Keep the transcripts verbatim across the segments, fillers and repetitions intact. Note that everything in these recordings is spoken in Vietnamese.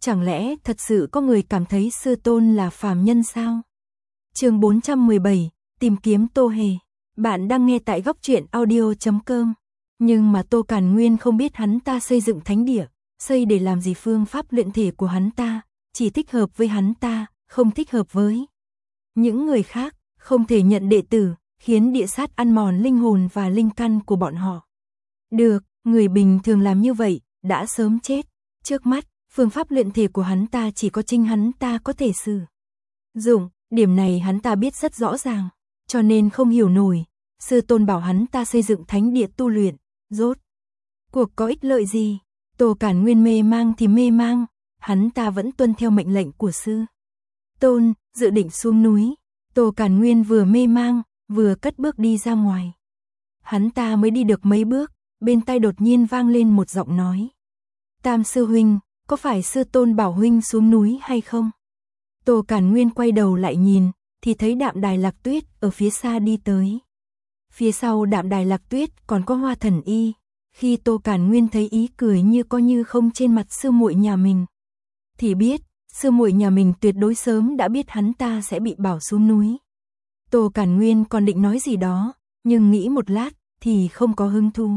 Chẳng lẽ thật sự có người cảm thấy sư tôn là phàm nhân sao? Chương bốn trăm mười bảy, tìm kiếm Tô Hề. Bạn đang nghe tại góc truyện audio chấm com. Nhưng mà Tô Càn Nguyên không biết hắn ta xây dựng thánh địa, xây để làm gì, phương pháp luyện thể của hắn ta chỉ thích hợp với hắn ta, không thích hợp với những người khác, không thể nhận đệ tử, khiến địa sát ăn mòn linh hồn và linh căn của bọn họ. Được, người bình thường làm như vậy đã sớm chết. Trước mắt, phương pháp luyện thể của hắn ta chỉ có chính hắn ta có thể sử dụng, điểm này hắn ta biết rất rõ ràng, cho nên không hiểu nổi, sư tôn bảo hắn ta xây dựng thánh địa tu luyện, rốt cuộc có ích lợi gì? Tô Càn Nguyên mê mang thì mê mang, hắn ta vẫn tuân theo mệnh lệnh của sư tôn, dự định xuống núi. Tô Càn Nguyên vừa mê mang, vừa cất bước đi ra ngoài. Hắn ta mới đi được mấy bước, bên tai đột nhiên vang lên một giọng nói. Tam sư huynh, có phải sư tôn bảo huynh xuống núi hay không? Tô Càn Nguyên quay đầu lại nhìn, thì thấy Đạm Đài Lạc Tuyết ở phía xa đi tới. Phía sau Đạm Đài Lạc Tuyết còn có Hoa Thần Y. Khi Tô Càn Nguyên thấy ý cười như có như không trên mặt sư muội nhà mình, thì biết, sư muội nhà mình tuyệt đối sớm đã biết hắn ta sẽ bị bảo xuống núi. Tô Càn Nguyên còn định nói gì đó, nhưng nghĩ một lát thì không có hứng thú.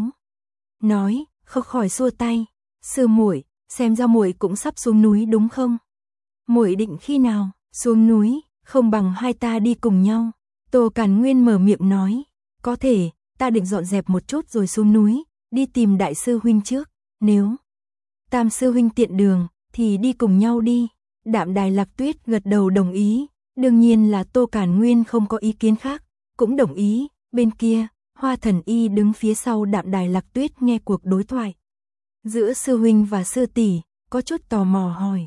Nói, không khỏi xua tay, sư muội, xem ra muội cũng sắp xuống núi đúng không? Muội định khi nào xuống núi, không bằng hai ta đi cùng nhau. Tô Càn Nguyên mở miệng nói, có thể, ta định dọn dẹp một chút rồi xuống núi, đi tìm đại sư huynh trước, nếu Tam sư huynh tiện đường, thì đi cùng nhau đi. Đạm Đài Lạc Tuyết gật đầu đồng ý, đương nhiên là Tô Càn Nguyên không có ý kiến khác, cũng đồng ý. Bên kia, Hoa Thần Y đứng phía sau Đạm Đài Lạc Tuyết nghe cuộc đối thoại giữa sư huynh và sư tỷ, có chút tò mò hỏi.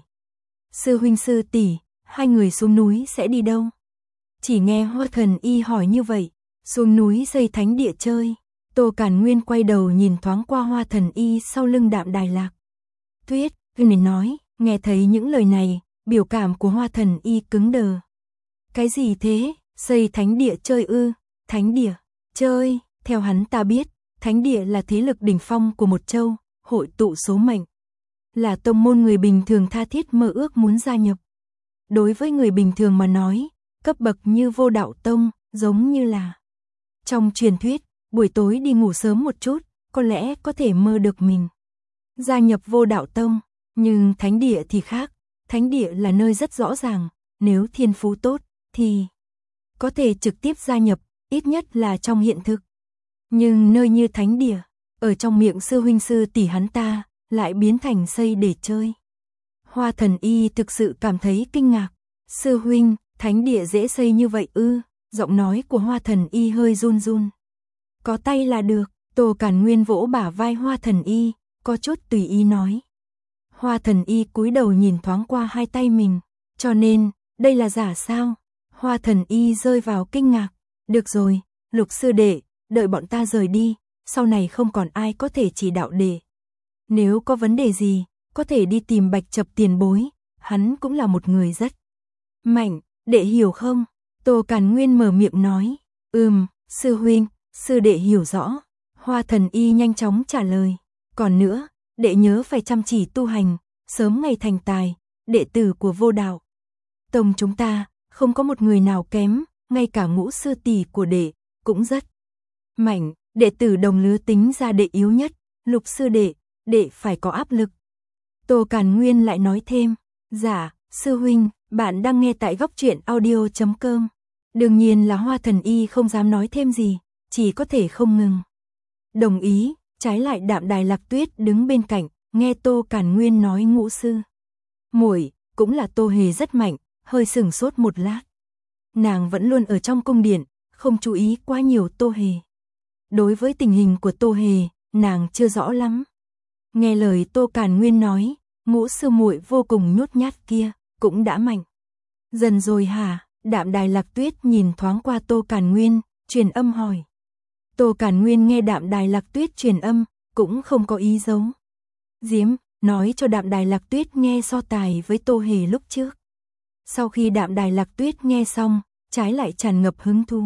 Sư huynh sư tỷ, hai người xuống núi sẽ đi đâu? Chỉ nghe Hoa Thần Y hỏi như vậy, xuống núi xây thánh địa chơi. Tô Càn Nguyên quay đầu nhìn thoáng qua Hoa Thần Y sau lưng Đạm Đài Lạc Tuyết, nên nói, nghe thấy những lời này, biểu cảm của Hoa Thần Y cứng đờ. Cái gì thế? Xây thánh địa chơi ư? Thánh địa chơi? Theo hắn ta biết, thánh địa là thế lực đỉnh phong của một châu, hội tụ số mệnh, là tông môn người bình thường tha thiết mơ ước muốn gia nhập. Đối với người bình thường mà nói, cấp bậc như Vô Đạo Tông, giống như là trong truyền thuyết, buổi tối đi ngủ sớm một chút, có lẽ có thể mơ được mình gia nhập Vô Đạo Tông. Nhưng thánh địa thì khác, thánh địa là nơi rất rõ ràng, nếu thiên phú tốt thì có thể trực tiếp gia nhập, ít nhất là trong hiện thực. Nhưng nơi như thánh địa, ở trong miệng sư huynh sư tỷ hắn ta, lại biến thành xây để chơi. Hoa Thần Y thực sự cảm thấy kinh ngạc. Sư huynh, thánh địa dễ xây như vậy ư? Giọng nói của Hoa Thần Y hơi run run. Có tay là được. Tô Càn Nguyên vỗ bả vai Hoa Thần Y, có chút tùy ý nói. Hoa Thần Y cúi đầu nhìn thoáng qua hai tay mình, cho nên, đây là giả sao? Hoa Thần Y rơi vào kinh ngạc. Được rồi, Lục sư đệ, đợi bọn ta rời đi, sau này không còn ai có thể chỉ đạo đệ. Nếu có vấn đề gì, có thể đi tìm Bạch Chập tiền bối, hắn cũng là một người rất mạnh, đệ hiểu không? Tô Càn Nguyên mở miệng nói, ừm, sư huynh, sư đệ hiểu rõ. Hoa Thần Y nhanh chóng trả lời, còn nữa, đệ nhớ phải chăm chỉ tu hành, sớm ngày thành tài, đệ tử của Vô Đạo Tông chúng ta, không có một người nào kém, ngay cả ngũ sư tỷ của đệ, cũng rất mạnh, đệ tử đồng lứa tính ra đệ yếu nhất, Lục sư đệ, đệ phải có áp lực. Tô Càn Nguyên lại nói thêm, dạ, sư huynh, bạn đang nghe tại góc truyện audio chấm com. Đương nhiên là Hoa Thần Y không dám nói thêm gì, chỉ có thể không ngừng đồng ý. Trái lại Đạm Đài Lạc Tuyết đứng bên cạnh, nghe Tô Càn Nguyên nói ngũ sư muội cũng là Tô Hề rất mạnh, hơi sừng sốt một lát. Nàng vẫn luôn ở trong cung điện, không chú ý quá nhiều Tô Hề. Đối với tình hình của Tô Hề, nàng chưa rõ lắm. Nghe lời Tô Càn Nguyên nói, ngũ sư muội vô cùng nhút nhát kia, cũng đã mạnh dần rồi hả? Đạm Đài Lạc Tuyết nhìn thoáng qua Tô Càn Nguyên, truyền âm hỏi. Tô Càn Nguyên nghe Đạm Đài Lạc Tuyết truyền âm, cũng không có ý giấu giếm, nói cho Đạm Đài Lạc Tuyết nghe so tài với Tô Hề lúc trước. Sau khi Đạm Đài Lạc Tuyết nghe xong, trái lại tràn ngập hứng thú.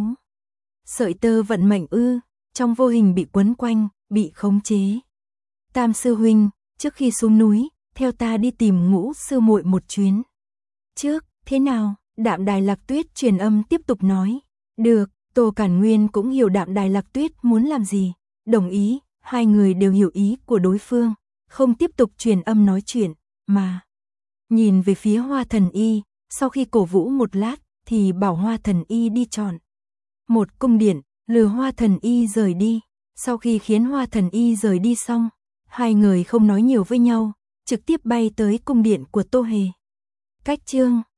Sợi tơ vận mệnh ư? Trong vô hình bị quấn quanh, bị khống chế. Tam sư huynh, trước khi xuống núi, theo ta đi tìm Ngũ sư muội một chuyến. Trước, thế nào? Đạm Đài Lạc Tuyết truyền âm tiếp tục nói. Được, Tô Cản Nguyên cũng hiểu Đạm Đài Lạc Tuyết muốn làm gì, đồng ý, hai người đều hiểu ý của đối phương, không tiếp tục truyền âm nói chuyện, mà nhìn về phía Hoa Thần Y, sau khi cổ vũ một lát, thì bảo Hoa Thần Y đi chọn một cung điện, lừa Hoa Thần Y rời đi. Sau khi khiến Hoa Thần Y rời đi xong, hai người không nói nhiều với nhau, trực tiếp bay tới cung điện của Tô Hề. Cách chương